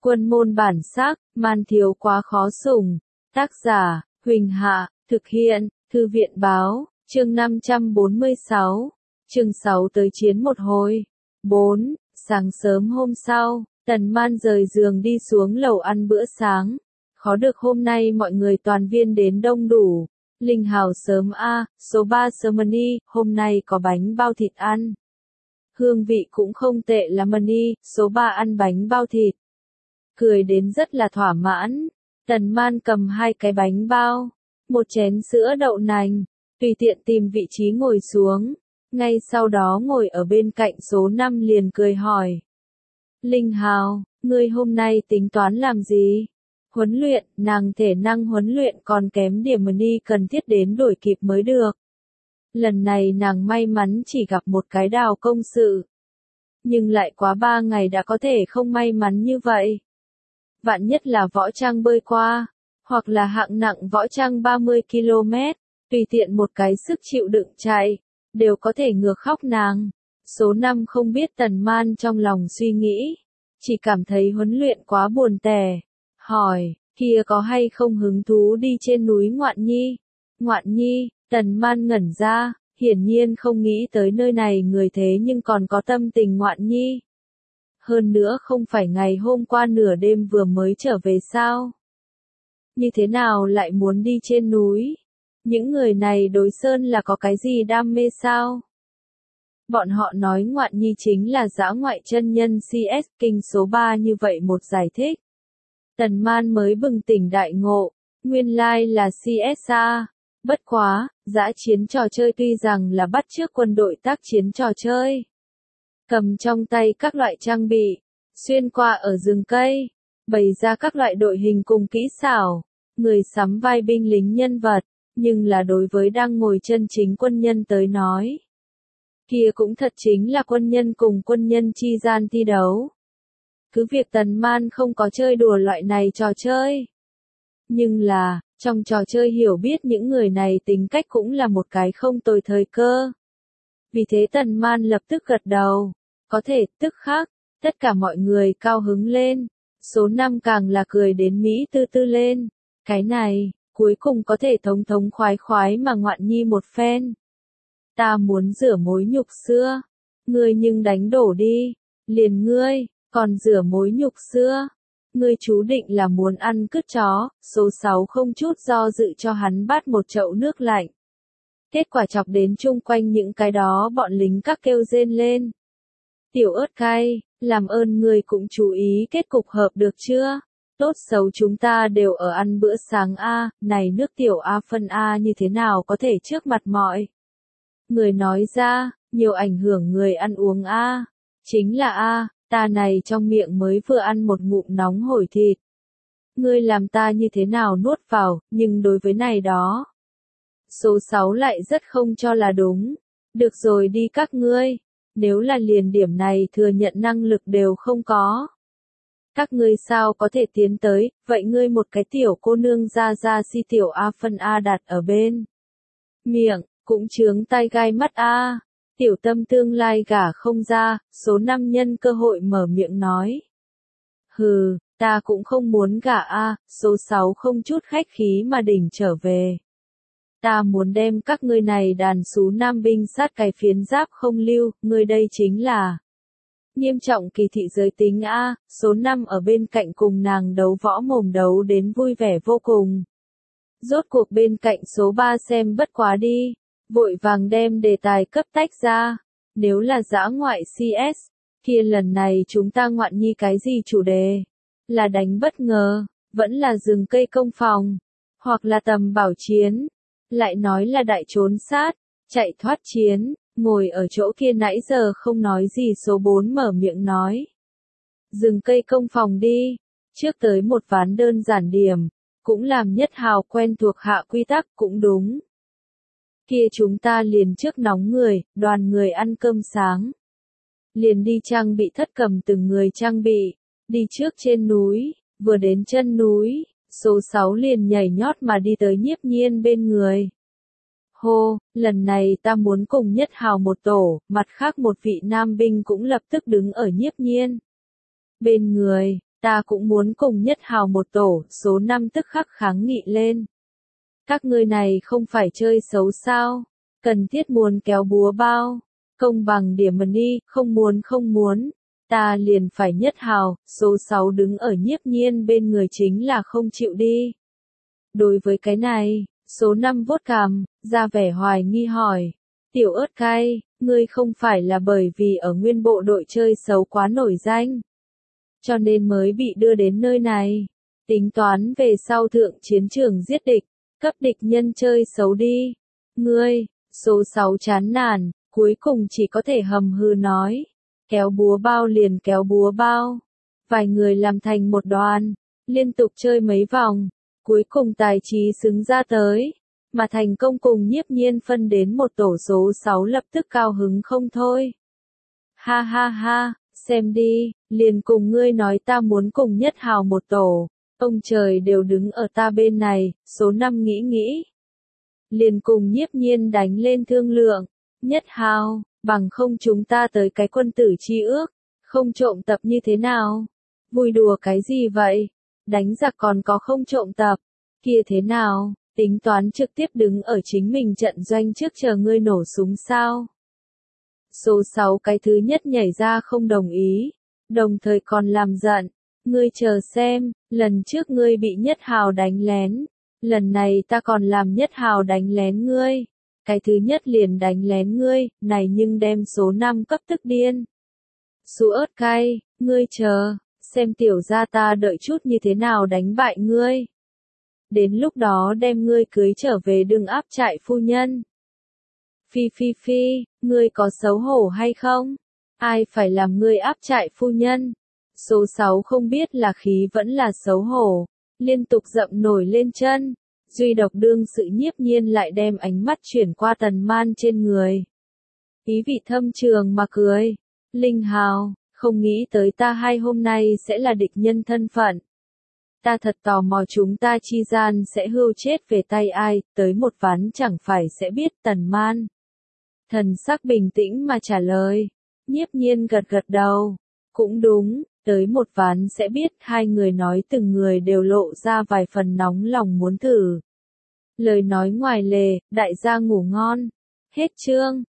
Quân môn bản sắc, man thiếu quá khó sủng. Tác giả, Huỳnh Hạ, thực hiện, Thư viện báo, chương 546, chương 6 tới chiến một hồi. 4. Sáng sớm hôm sau, Tần Man rời giường đi xuống lầu ăn bữa sáng. Khó được hôm nay mọi người toàn viên đến đông đủ. Linh Hào sớm a, số 3 Germany, hôm nay có bánh bao thịt ăn. Hương vị cũng không tệ lắm Mani, số 3 ăn bánh bao thịt. Cười đến rất là thỏa mãn. Tần Man cầm 2 cái bánh bao, một chén sữa đậu nành, tùy tiện tìm vị trí ngồi xuống. Ngay sau đó ngồi ở bên cạnh số 5 liền cười hỏi. Linh Hào, ngươi hôm nay tính toán làm gì? Huấn luyện, nàng thể năng huấn luyện còn kém điểm Mani cần thiết đến đổi kịp mới được. Lần này nàng may mắn chỉ gặp một cái đào công sự. Nhưng lại quá 3 ngày đã có thể không may mắn như vậy. Vạn nhất là võ trang bơi qua, hoặc là hạng nặng võ trang 30 km, tùy tiện một cái sức chịu đựng chạy, đều có thể ngược khóc nàng. Số 5 không biết Tần Man trong lòng suy nghĩ, chỉ cảm thấy huấn luyện quá buồn tẻ. Hỏi, kia có hay không hứng thú đi trên núi Ngoạn Nhi? Ngoạn Nhi, Tần Man ngẩn ra, hiển nhiên không nghĩ tới nơi này người thế nhưng còn có tâm tình Ngoạn Nhi. Hơn nữa không phải ngày hôm qua nửa đêm vừa mới trở về sao? Như thế nào lại muốn đi trên núi? Những người này đối sơn là có cái gì đam mê sao? Bọn họ nói Ngoạn Nhi chính là dã ngoại chân nhân CS kinh số 3 như vậy một giải thích. Tần Man mới bừng tỉnh đại ngộ, nguyên lai là CSA. Bất quá, dã chiến trò chơi tuy rằng là bắt chước quân đội tác chiến trò chơi. Cầm trong tay các loại trang bị, xuyên qua ở rừng cây, bày ra các loại đội hình cùng kỹ xảo, người sắm vai binh lính nhân vật, nhưng là đối với đang ngồi chân chính quân nhân tới nói. Kia cũng thật chính là quân nhân cùng quân nhân chi gian thi đấu. Cứ việc Tần Man không có chơi đùa loại này trò chơi. Nhưng là, trong trò chơi hiểu biết những người này tính cách cũng là một cái không tồi thời cơ. Vì thế Tần Man lập tức gật đầu. Có thể, tức khắc, tất cả mọi người cao hứng lên. Số 5 càng là cười đến Mỹ tư tư lên. Cái này, cuối cùng có thể thống thống khoái khoái mà Ngoạn Nhi một phen. Ta muốn rửa mối nhục xưa. Ngươi nhưng đánh đổ đi. Liền ngươi, còn rửa mối nhục xưa. Ngươi chú định là muốn ăn cứt chó. Số 6 không chút do dự cho hắn bắt một chậu nước lạnh. Kết quả chọc đến chung quanh những cái đó bọn lính các kêu rên lên. Tiểu ớt cay, làm ơn ngươi cũng chú ý kết cục hợp được chưa? Tốt xấu chúng ta đều ở ăn bữa sáng A, này nước tiểu A phân A như thế nào có thể trước mặt mọi người nói ra, nhiều ảnh hưởng người ăn uống A. Chính là A, ta này trong miệng mới vừa ăn một ngụm nóng hổi thịt. Ngươi làm ta như thế nào nuốt vào, nhưng đối với này đó. Số 6 lại rất không cho là đúng. Được rồi đi các ngươi. Nếu là liền điểm này thừa nhận năng lực đều không có. Các ngươi sao có thể tiến tới, vậy ngươi một cái tiểu cô nương ra si tiểu A phân A đặt ở bên. Miệng, cũng chướng tai gai mắt A. Tiểu tâm tương lai gả không ra, số 5 nhân cơ hội mở miệng nói. Hừ, ta cũng không muốn gả A, số 6 không chút khách khí mà đỉnh trở về. Ta muốn đem các ngươi này đàn xú nam binh sát cái phiến giáp không lưu, ngươi đây chính là nghiêm trọng kỳ thị giới tính A, số 5 ở bên cạnh cùng nàng đấu võ mồm đấu đến vui vẻ vô cùng. Rốt cuộc bên cạnh số 3 xem bất quá đi, vội vàng đem đề tài cấp tách ra, nếu là dã ngoại CS, kia lần này chúng ta Ngoạn Nhi cái gì chủ đề? Là đánh bất ngờ, vẫn là rừng cây công phòng, hoặc là tầm bảo chiến. Lại nói là đại trốn sát, chạy thoát chiến, ngồi ở chỗ kia nãy giờ không nói gì số 4 mở miệng nói. Dừng cây công phòng đi, trước tới một ván đơn giản điểm, cũng làm Nhất Hào quen thuộc hạ quy tắc cũng đúng. Kia chúng ta liền trước nóng người, đoàn người ăn cơm sáng. Liền đi trang bị thất cầm từng người trang bị, đi trước trên núi, vừa đến chân núi. Số 6 liền nhảy nhót mà đi tới Nhiếp Nhiên bên người. Hô, lần này ta muốn cùng Nhất Hào một tổ, mặt khác một vị nam binh cũng lập tức đứng ở Nhiếp Nhiên bên người. ta cũng muốn cùng Nhất Hào một tổ, số 5 tức khắc kháng nghị lên. Các ngươi này không phải chơi xấu sao, cần thiết muốn kéo búa bao, công bằng điểm mình đi, không muốn, ta liền phải Nhất Hào, số 6 đứng ở Nhiếp Nhiên bên người chính là không chịu đi. Đối với cái này, số 5 vuốt cằm, ra vẻ hoài nghi hỏi, tiểu ớt cay, ngươi không phải là bởi vì ở nguyên bộ đội chơi xấu quá nổi danh, cho nên mới bị đưa đến nơi này, tính toán về sau thượng chiến trường giết địch, cấp địch nhân chơi xấu đi. Ngươi, số 6 chán nản, cuối cùng chỉ có thể hầm hừ nói, kéo búa bao liền kéo búa bao. Vài người làm thành một đoàn, liên tục chơi mấy vòng, cuối cùng tài trí xứng ra tới, mà thành công cùng Nhiếp Nhiên phân đến một tổ, số 6 lập tức cao hứng không thôi. Ha ha ha, xem đi, liền cùng ngươi nói ta muốn cùng Nhất Hào một tổ, ông trời đều đứng ở ta bên này, số 5 nghĩ. Liền cùng Nhiếp Nhiên đánh lên thương lượng, Nhất Hào, bằng không chúng ta tới cái quân tử chi ước, không trộm tập như thế nào? Vui đùa cái gì vậy? Đánh giặc còn có không trộm tập, kia thế nào? Tính toán trực tiếp đứng ở chính mình trận doanh trước chờ ngươi nổ súng sao? Số 6 cái thứ nhất nhảy ra không đồng ý, đồng thời còn làm giận, ngươi chờ xem, lần trước ngươi bị Nhất Hào đánh lén, lần này ta còn làm Nhất Hào đánh lén ngươi, cái thứ nhất liền đánh lén ngươi, này nhưng đem số 5 cấp tức điên. Sú ớt cay, ngươi chờ, xem tiểu gia ta đợi chút như thế nào đánh bại ngươi. Đến lúc đó đem ngươi cưới trở về đừng áp trại phu nhân. Phi, ngươi có xấu hổ hay không? Ai phải làm ngươi áp trại phu nhân? Số 6 không biết là khí vẫn là xấu hổ, liên tục dậm nổi lên chân, duy độc đương sự Nhiếp Nhiên lại đem ánh mắt chuyển qua Tần Man trên người. Ý vị thâm trường mà cười, Linh Hào, không nghĩ tới ta hai hôm nay sẽ là địch nhân thân phận. Ta thật tò mò chúng ta chi gian sẽ hưu chết về tay ai, tới một ván chẳng phải sẽ biết. Tần Man thần sắc bình tĩnh mà trả lời. Nhiếp Nhiên gật đầu, cũng đúng, tới một ván sẽ biết. Hai người nói từng người đều lộ ra vài phần nóng lòng muốn thử. Lời nói ngoài lề, đại gia ngủ ngon. Hết chương.